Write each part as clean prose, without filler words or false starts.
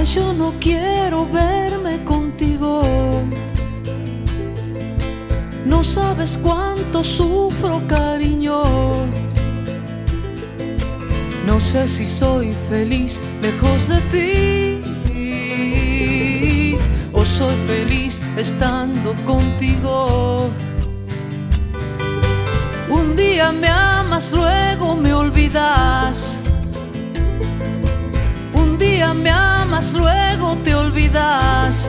yo no quiero verme contigo. No sabes cuánto sufro, cariño. No sé si soy feliz lejos de ti o soy feliz estando contigo. Un día me amas, luego me olvidas. Un día me amas, luego te olvidas.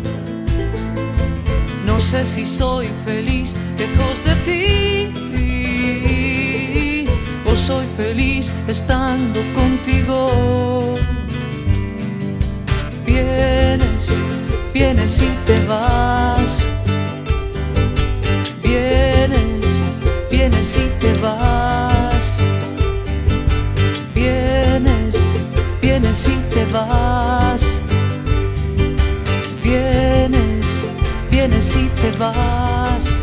No sé si soy feliz lejos de ti o soy feliz estando contigo. Vienes, vienes y te vas. Vienes, vienes y te vas. Vienes, vienes y te vas. Vienes, vienes y te vas.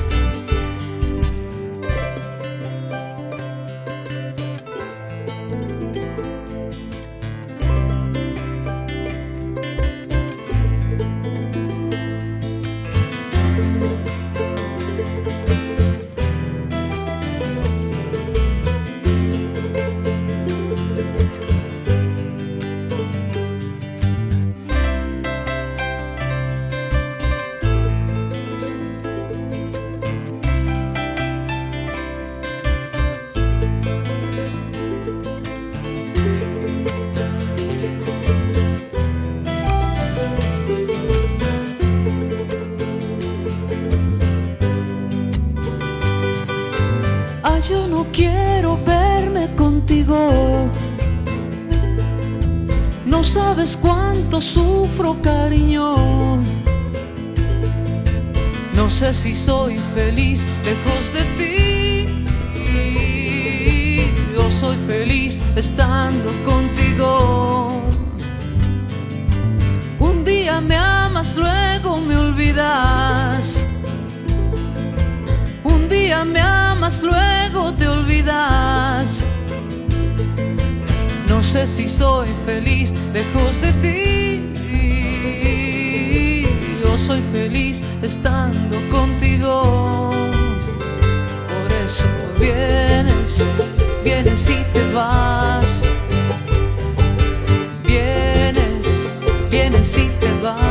Yo no quiero verme contigo. No sabes cuánto sufro, cariño. No sé si soy feliz lejos de ti o soy feliz estando contigo. Un día me amas, luego me olvidas. Un día me amas, luego te olvidas. No sé si soy feliz lejos de ti o soy feliz estando contigo. Por eso vienes, vienes y te vas. Vienes, vienes y te vas.